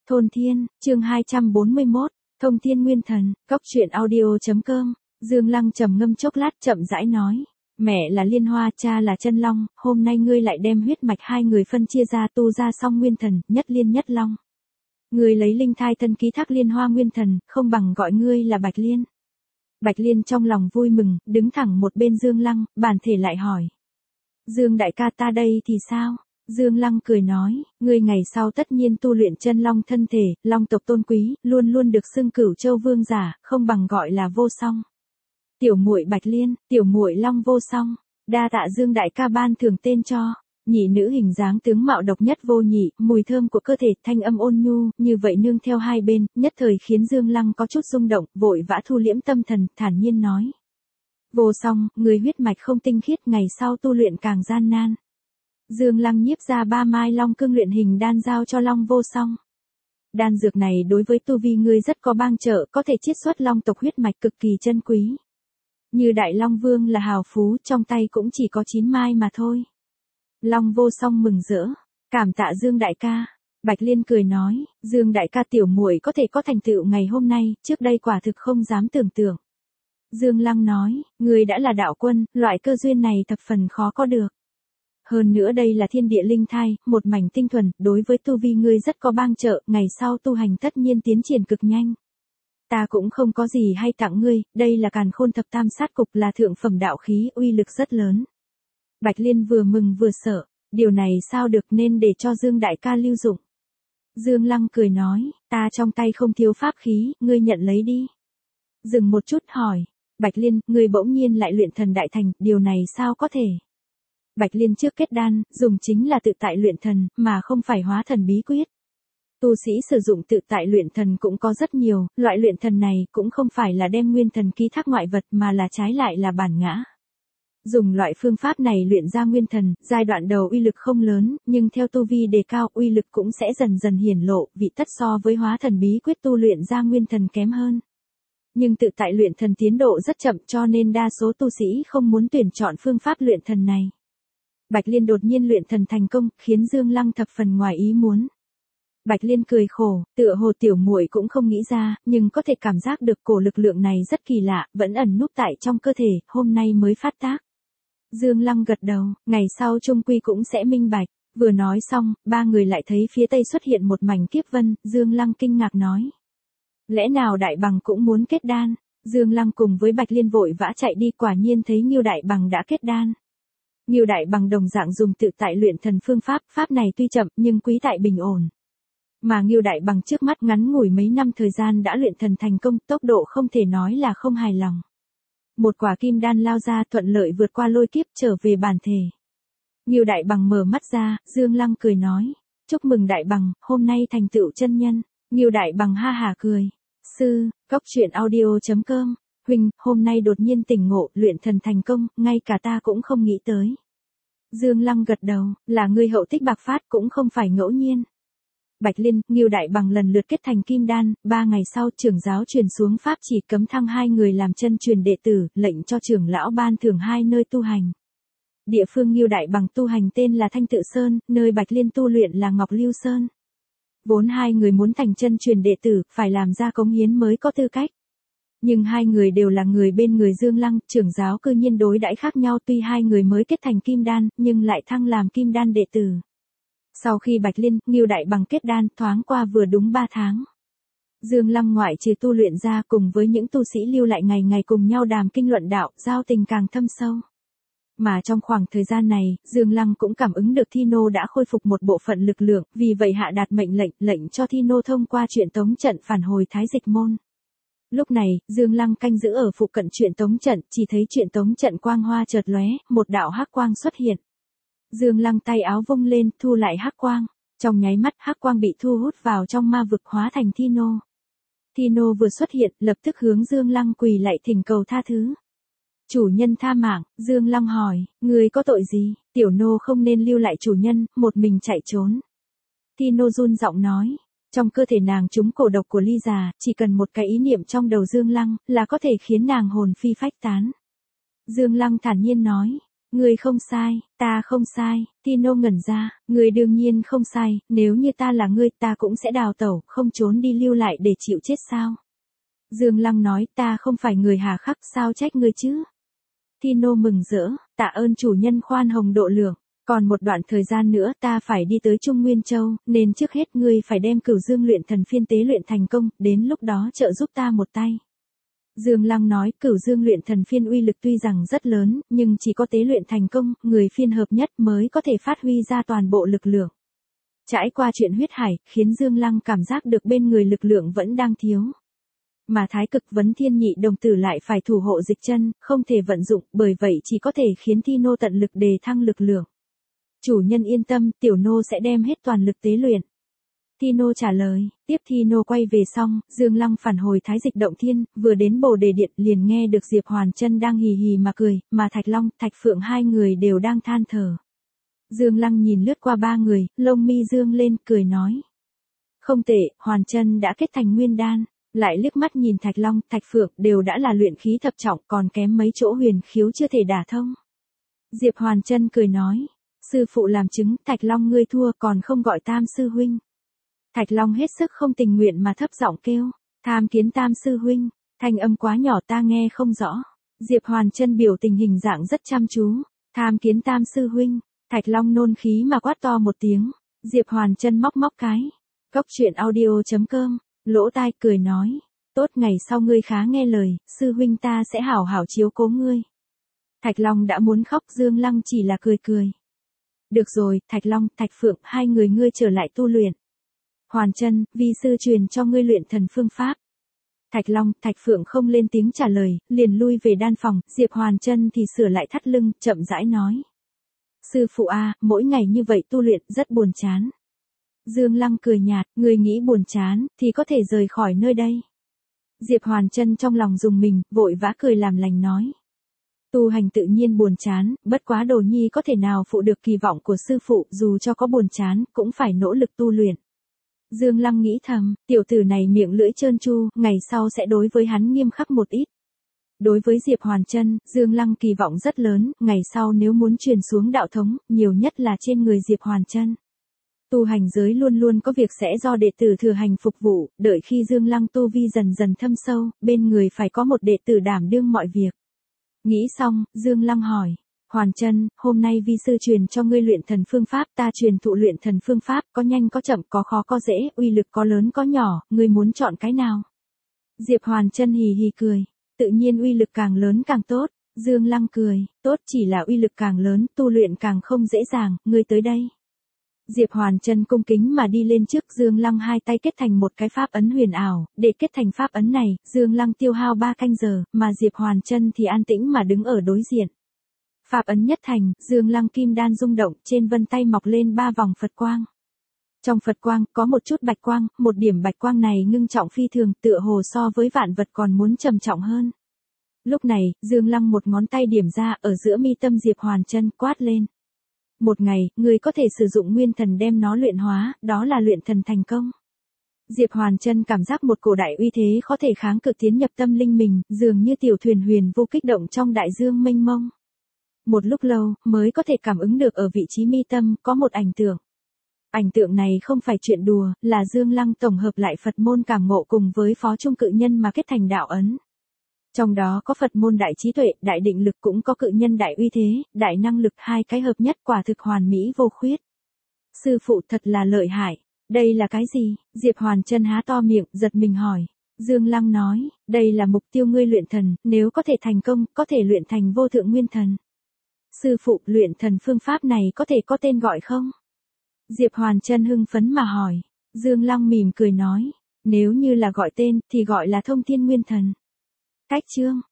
Thôn Thiên, chương 241, Thông Thiên Nguyên Thần, Cóc truyện audio.com, Dương Lăng trầm ngâm chốc lát chậm rãi nói. Mẹ là Liên Hoa, cha là Chân Long, hôm nay ngươi lại đem huyết mạch hai người phân chia ra tu ra xong nguyên thần, nhất Liên nhất Long. Ngươi lấy linh thai thân ký thác Liên Hoa nguyên thần, không bằng gọi ngươi là Bạch Liên. Bạch Liên trong lòng vui mừng, đứng thẳng một bên Dương Lăng, bản thể lại hỏi. Dương đại ca ta đây thì sao? Dương Lăng cười nói, ngươi ngày sau tất nhiên tu luyện chân long thân thể, long tộc tôn quý, luôn luôn được xưng Cửu Châu vương giả, không bằng gọi là Vô Song. Tiểu muội Bạch Liên, tiểu muội Long Vô Song, đa tạ Dương đại ca ban thưởng tên cho. Nhị nữ hình dáng tướng mạo độc nhất vô nhị, mùi thơm của cơ thể thanh âm ôn nhu, như vậy nương theo hai bên, nhất thời khiến Dương Lăng có chút rung động, vội vã thu liễm tâm thần, thản nhiên nói. Vô Song, người huyết mạch không tinh khiết, ngày sau tu luyện càng gian nan. Dương Lăng nhiếp ra 3 mai long cương luyện hình đan giao cho Long Vô Song. Đan dược này đối với tu vi ngươi rất có bang trợ, có thể chiết xuất long tộc huyết mạch cực kỳ chân quý. Như Đại Long Vương là hào phú, trong tay cũng chỉ có 9 mai mà thôi. Long Vô Song mừng rỡ, cảm tạ Dương đại ca. Bạch Liên cười nói, Dương đại ca tiểu muội có thể có thành tựu ngày hôm nay, trước đây quả thực không dám tưởng tượng. Dương Lăng nói, ngươi đã là đạo quân, loại cơ duyên này thập phần khó có được. Hơn nữa đây là thiên địa linh thai, một mảnh tinh thuần, đối với tu vi ngươi rất có bang trợ, ngày sau tu hành tất nhiên tiến triển cực nhanh. Ta cũng không có gì hay tặng ngươi, đây là Càn Khôn Thập Tam Sát Cục, là thượng phẩm đạo khí, uy lực rất lớn. Bạch Liên vừa mừng vừa sợ, điều này sao được, nên để cho Dương đại ca lưu dụng. Dương Lăng cười nói, ta trong tay không thiếu pháp khí, ngươi nhận lấy đi. Dừng một chút hỏi, Bạch Liên, ngươi bỗng nhiên lại luyện thần đại thành, điều này sao có thể? Bạch Liên trước kết đan, dùng chính là tự tại luyện thần, mà không phải hóa thần bí quyết. Tu sĩ sử dụng tự tại luyện thần cũng có rất nhiều, loại luyện thần này cũng không phải là đem nguyên thần ký thác ngoại vật mà là trái lại là bản ngã. Dùng loại phương pháp này luyện ra nguyên thần, giai đoạn đầu uy lực không lớn, nhưng theo tu vi đề cao uy lực cũng sẽ dần dần hiển lộ, vị tất so với hóa thần bí quyết tu luyện ra nguyên thần kém hơn. Nhưng tự tại luyện thần tiến độ rất chậm, cho nên đa số tu sĩ không muốn tuyển chọn phương pháp luyện thần này. Bạch Liên đột nhiên luyện thần thành công, khiến Dương Lăng thập phần ngoài ý muốn. Bạch Liên cười khổ, tựa hồ tiểu muội cũng không nghĩ ra, nhưng có thể cảm giác được cổ lực lượng này rất kỳ lạ, vẫn ẩn núp tại trong cơ thể, hôm nay mới phát tác. Dương Lăng gật đầu, ngày sau chung quy cũng sẽ minh bạch. Vừa nói xong, ba người lại thấy phía tây xuất hiện một mảnh kiếp vân, Dương Lăng kinh ngạc nói. Lẽ nào Đại Bằng cũng muốn kết đan? Dương Lăng cùng với Bạch Liên vội vã chạy đi, quả nhiên thấy Ngưu Đại Bằng đã kết đan. Ngưu Đại Bằng đồng dạng dùng tự tại luyện thần phương pháp, pháp này tuy chậm nhưng quý tại bình ổn. Mà Ngưu Đại Bằng trước mắt ngắn ngủi mấy năm thời gian đã luyện thần thành công, tốc độ không thể nói là không hài lòng. Một quả kim đan lao ra, thuận lợi vượt qua lôi kiếp trở về bản thể. Ngưu Đại Bằng mở mắt ra, Dương Lăng cười nói, chúc mừng Đại Bằng, hôm nay thành tựu chân nhân. Ngưu Đại Bằng ha hả cười. Sư, Cóc truyện audio.com, huynh, hôm nay đột nhiên tỉnh ngộ, luyện thần thành công, ngay cả ta cũng không nghĩ tới. Dương Lăng gật đầu, là ngươi hậu tích bạc phát, cũng không phải ngẫu nhiên. Bạch Liên, Ngưu Đại Bằng lần lượt kết thành kim đan, 3 ngày sau trưởng giáo truyền xuống pháp chỉ cấm thăng 2 người làm chân truyền đệ tử, lệnh cho trưởng lão ban thưởng 2 nơi tu hành. Địa phương Ngưu Đại Bằng tu hành tên là Thanh Tự Sơn, nơi Bạch Liên tu luyện là Ngọc Lưu Sơn. Vốn 2 người muốn thành chân truyền đệ tử, phải làm ra cống hiến mới có tư cách. Nhưng 2 người đều là người bên người Dương Lăng, trưởng giáo cư nhiên đối đãi khác nhau, tuy 2 người mới kết thành kim đan, nhưng lại thăng làm kim đan đệ tử. Sau khi Bạch Liên, Ngưu Đại Bằng kết đan, thoáng qua vừa đúng 3 tháng. Dương Lăng ngoại trừ tu luyện ra, cùng với những tu sĩ lưu lại ngày ngày cùng nhau đàm kinh luận đạo, giao tình càng thâm sâu. Mà trong khoảng thời gian này, Dương Lăng cũng cảm ứng được Thino đã khôi phục một bộ phận lực lượng, vì vậy hạ đạt mệnh lệnh cho Thino thông qua truyền tống trận phản hồi Thái Dịch Môn. Lúc này, Dương Lăng canh giữ ở phụ cận truyền tống trận, chỉ thấy truyền tống trận quang hoa chợt lóe, một đạo hắc quang xuất hiện. Dương Lăng tay áo vung lên, thu lại hắc quang. Trong nháy mắt, hắc quang bị thu hút vào trong ma vực, hóa thành Thino. Thino vừa xuất hiện, lập tức hướng Dương Lăng quỳ lạy thỉnh cầu tha thứ. Chủ nhân tha mạng, Dương Lăng hỏi, người có tội gì? Tiểu nô không nên lưu lại chủ nhân, một mình chạy trốn. Thino run giọng nói, trong cơ thể nàng trúng cổ độc của ly già, chỉ cần một cái ý niệm trong đầu Dương Lăng, là có thể khiến nàng hồn phi phách tán. Dương Lăng thản nhiên nói, Ngươi không sai, ta không sai, Tino ngẩn ra, ngươi đương nhiên không sai, nếu như ta là ngươi ta cũng sẽ đào tẩu, không trốn đi lưu lại để chịu chết sao. Dương Lăng nói ta không phải người hà khắc sao trách ngươi chứ. Tino mừng rỡ, tạ ơn chủ nhân khoan hồng độ lượng. Còn một đoạn thời gian nữa ta phải đi tới Trung Nguyên Châu, nên trước hết ngươi phải đem Cửu Dương luyện thần phiên tế luyện thành công, đến lúc đó trợ giúp ta một tay. Dương Lăng nói Cửu Dương luyện thần phiên uy lực tuy rằng rất lớn, nhưng chỉ có tế luyện thành công, người phiên hợp nhất mới có thể phát huy ra toàn bộ lực lượng. Trải qua chuyện huyết hải, khiến Dương Lăng cảm giác được bên người lực lượng vẫn đang thiếu. Mà Thái Cực Vấn Thiên Nhị đồng tử lại phải thủ hộ dịch chân, không thể vận dụng, bởi vậy chỉ có thể khiến Tino tận lực đề thăng lực lượng. Chủ nhân yên tâm, tiểu nô sẽ đem hết toàn lực tế luyện. Tino trả lời, tiếp Tino quay về xong, Dương Lăng phản hồi Thái Dịch Động Thiên, vừa đến Bồ Đề Điện liền nghe được Diệp Hoàn Chân đang hì hì mà cười, mà Thạch Long, Thạch Phượng hai người đều đang than thở. Dương Lăng nhìn lướt qua ba người, lông mi dương lên, cười nói. Không tệ, Hoàn Chân đã kết thành nguyên đan, lại liếc mắt nhìn Thạch Long, Thạch Phượng đều đã là luyện khí thập trọng, còn kém mấy chỗ huyền khiếu chưa thể đả thông. Diệp Hoàn Chân cười nói. Sư phụ làm chứng, Thạch Long ngươi thua còn không gọi Tam sư huynh. Thạch Long hết sức không tình nguyện mà thấp giọng kêu, tham kiến Tam sư huynh, thanh âm quá nhỏ ta nghe không rõ. Diệp Hoàn Chân biểu tình hình dạng rất chăm chú, tham kiến Tam sư huynh, Thạch Long nôn khí mà quát to một tiếng. Diệp Hoàn Chân móc móc cái. Cốc truyện audio.com, lỗ tai cười nói, tốt ngày sau ngươi khá nghe lời, sư huynh ta sẽ hảo hảo chiếu cố ngươi. Thạch Long đã muốn khóc, Dương Lăng chỉ là cười cười. Được rồi, Thạch Long, Thạch Phượng, hai người ngươi trở lại tu luyện. Hoàn Chân, vi sư truyền cho ngươi luyện thần phương pháp. Thạch Long, Thạch Phượng không lên tiếng trả lời, liền lui về đan phòng, Diệp Hoàn Chân thì sửa lại thắt lưng, chậm rãi nói. Sư phụ a, mỗi ngày như vậy tu luyện rất buồn chán. Dương Lăng cười nhạt, ngươi nghĩ buồn chán, thì có thể rời khỏi nơi đây. Diệp Hoàn Chân trong lòng rùng mình, vội vã cười làm lành nói. Tu hành tự nhiên buồn chán, bất quá đồ nhi có thể nào phụ được kỳ vọng của sư phụ, dù cho có buồn chán, cũng phải nỗ lực tu luyện. Dương Lăng nghĩ thầm, tiểu tử này miệng lưỡi trơn tru, ngày sau sẽ đối với hắn nghiêm khắc một ít. Đối với Diệp Hoàn Chân, Dương Lăng kỳ vọng rất lớn, ngày sau nếu muốn truyền xuống đạo thống, nhiều nhất là trên người Diệp Hoàn Chân. Tu hành giới luôn luôn có việc sẽ do đệ tử thừa hành phục vụ, đợi khi Dương Lăng tu vi dần dần thâm sâu, bên người phải có một đệ tử đảm đương mọi việc. Nghĩ xong, Dương Lăng hỏi, Hoàn Chân, hôm nay vi sư truyền cho ngươi luyện thần phương pháp, ta truyền thụ luyện thần phương pháp, có nhanh có chậm, có khó có dễ, uy lực có lớn có nhỏ, ngươi muốn chọn cái nào? Diệp Hoàn Chân hì hì cười, tự nhiên uy lực càng lớn càng tốt. Dương Lăng cười, tốt chỉ là uy lực càng lớn, tu luyện càng không dễ dàng, ngươi tới đây. Diệp Hoàn Chân cung kính mà đi lên trước, Dương Lăng hai tay kết thành một cái pháp ấn huyền ảo, để kết thành pháp ấn này, Dương Lăng tiêu hao 3 canh giờ, mà Diệp Hoàn Chân thì an tĩnh mà đứng ở đối diện. Pháp ấn nhất thành, Dương Lăng kim đan rung động, trên vân tay mọc lên 3 vòng Phật quang. Trong Phật quang, có một chút bạch quang, một điểm bạch quang này ngưng trọng phi thường, tựa hồ so với vạn vật còn muốn trầm trọng hơn. Lúc này, Dương Lăng một ngón tay điểm ra, ở giữa mi tâm Diệp Hoàn Chân quát lên. Một ngày, người có thể sử dụng nguyên thần đem nó luyện hóa, đó là luyện thần thành công. Diệp Hoàn Chân cảm giác một cổ đại uy thế có thể kháng cự tiến nhập tâm linh mình, dường như tiểu thuyền huyền vô kích động trong đại dương mênh mông. Một lúc lâu, mới có thể cảm ứng được ở vị trí mi tâm, có một ảnh tượng. Ảnh tượng này không phải chuyện đùa, là Dương Lăng tổng hợp lại Phật môn cảm ngộ cùng với phó trung cự nhân mà kết thành đạo ấn. Trong đó có Phật môn đại trí tuệ, đại định lực, cũng có cự nhân đại uy thế, đại năng lực, hai cái hợp nhất quả thực hoàn mỹ vô khuyết. Sư phụ thật là lợi hại. Đây là cái gì? Diệp Hoàn Chân há to miệng, giật mình hỏi. Dương Lăng nói, đây là mục tiêu ngươi luyện thần, nếu có thể thành công, có thể luyện thành vô thượng nguyên thần. Sư phụ, luyện thần phương pháp này có thể có tên gọi không? Diệp Hoàn Chân hưng phấn mà hỏi. Dương Lăng mỉm cười nói, nếu như là gọi tên, thì gọi là Thông Thiên Nguyên Thần. Cách chương